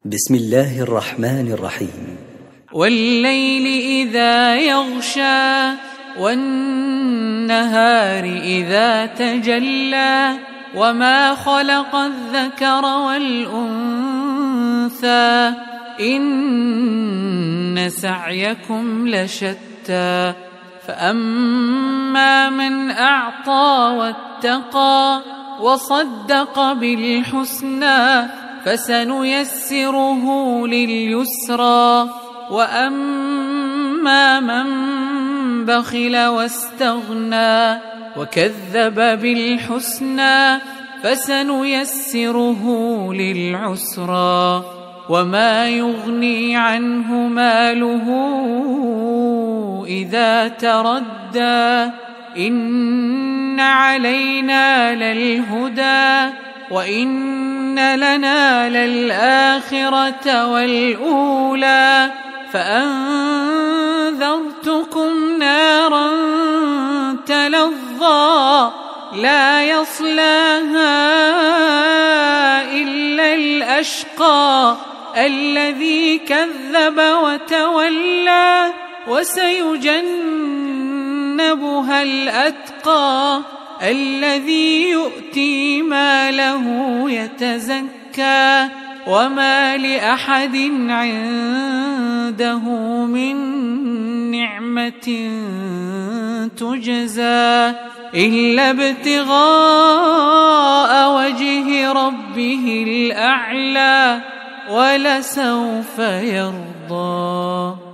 بسم الله الرحمن الرحيم. والليل إذا يغشى والنهار إذا تجلى وما خلق الذكر والأنثى إن سعيكم لشتى فأما من أعطى واتقى وصدق بالحسنى فسنيسره لليسرى وأما من بخل واستغنى وكذب بالحسنى فسنيسره للعسرى وما يغني عنه ماله إذا تردى إن علينا للهدى وإن لنا للآخرة والأولى فأنذرتكم نارا تلظى لا يصلاها إلا الأشقى الذي كذب وتولى وسيجنبها الأتقى الذي يؤتي ماله يتزكى وما لأحد عنده من نعمة تجزى إلا ابتغاء وجه ربه الأعلى ولسوف يرضى.